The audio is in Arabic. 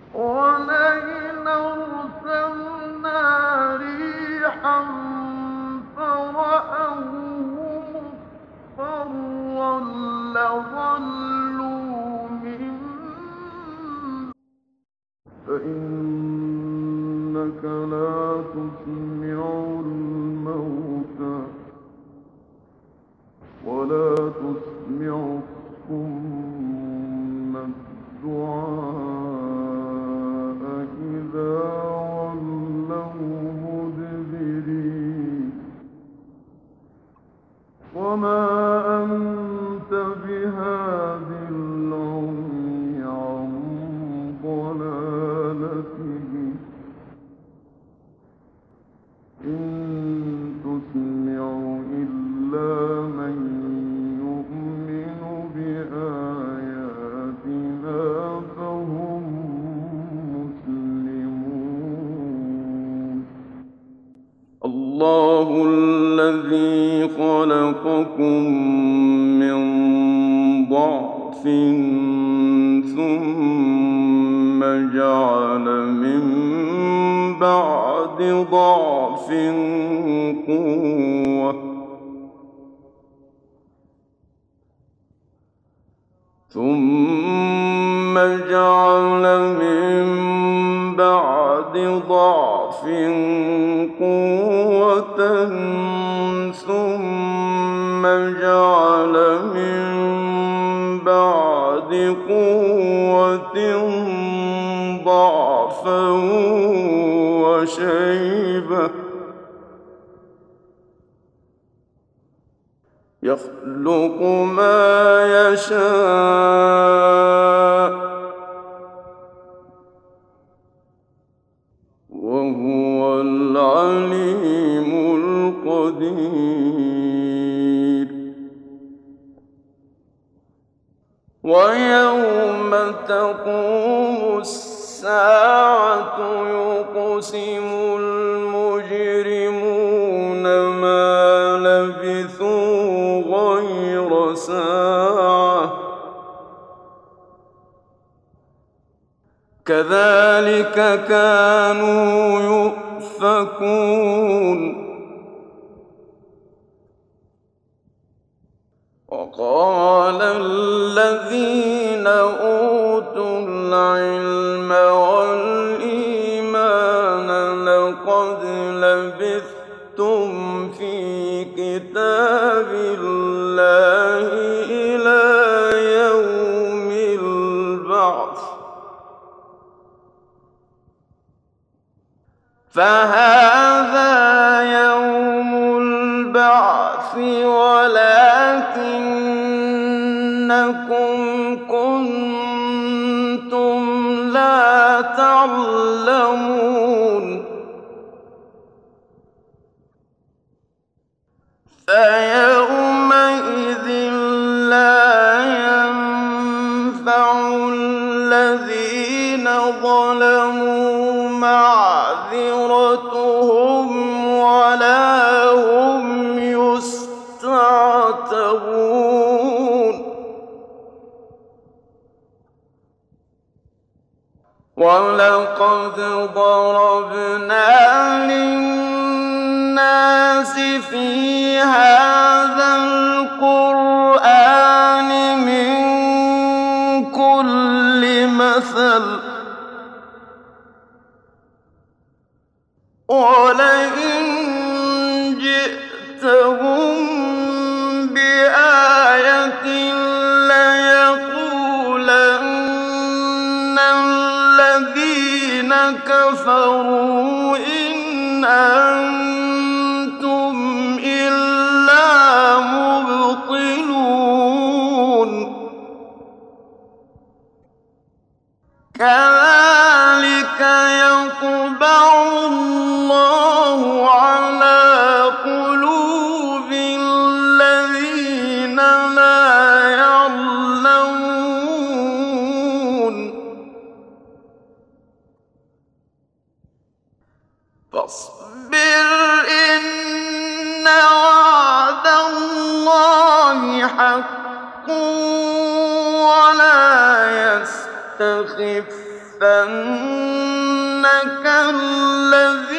ولئن أرسلنا ريحا فرأوه مصفرا لظلوا من فإنك لا تسمع الموتى ولا تسمع الصم الدعاء إذا ولوا مدبرين وما أنت بهاد العمي عن ضلالته إن تسمع إلا من يؤمن بآياتنا فهم مسلمون الله الذي خلقكم من ضعف ثم جعل من بعد ضعف قوة ثم جعل من بعد ضعف قوة ثم جعل من بعد قوة ضعفا وشيبة يخلق ما يشاء وهو العليم القدير ويوم تقوم الساعة يقسم المجرمون ما لبثوا غير ساعة كذلك كانوا يؤفكون وقال الذين أوتوا العلم والإيمان لقد لبثتم في كتاب الله إلى يوم البعث فهذا يوم البعث ولكنكم كنتم لا تعلمون فيومئذ لا ينفع الذين ظلموا معذرتهم ولا هم يستعتبون ولقد ضربنا للناس في هذا القرآن من كل مثل ولئن جئتهم بآية ليقولن الذين كفروا إن أنتم إلا مبطلون كذلك يطبع الله على قلوب الذين لا يعلمون فاصبر إن وعد الله حق ولا يستخفنك الَّذِينَ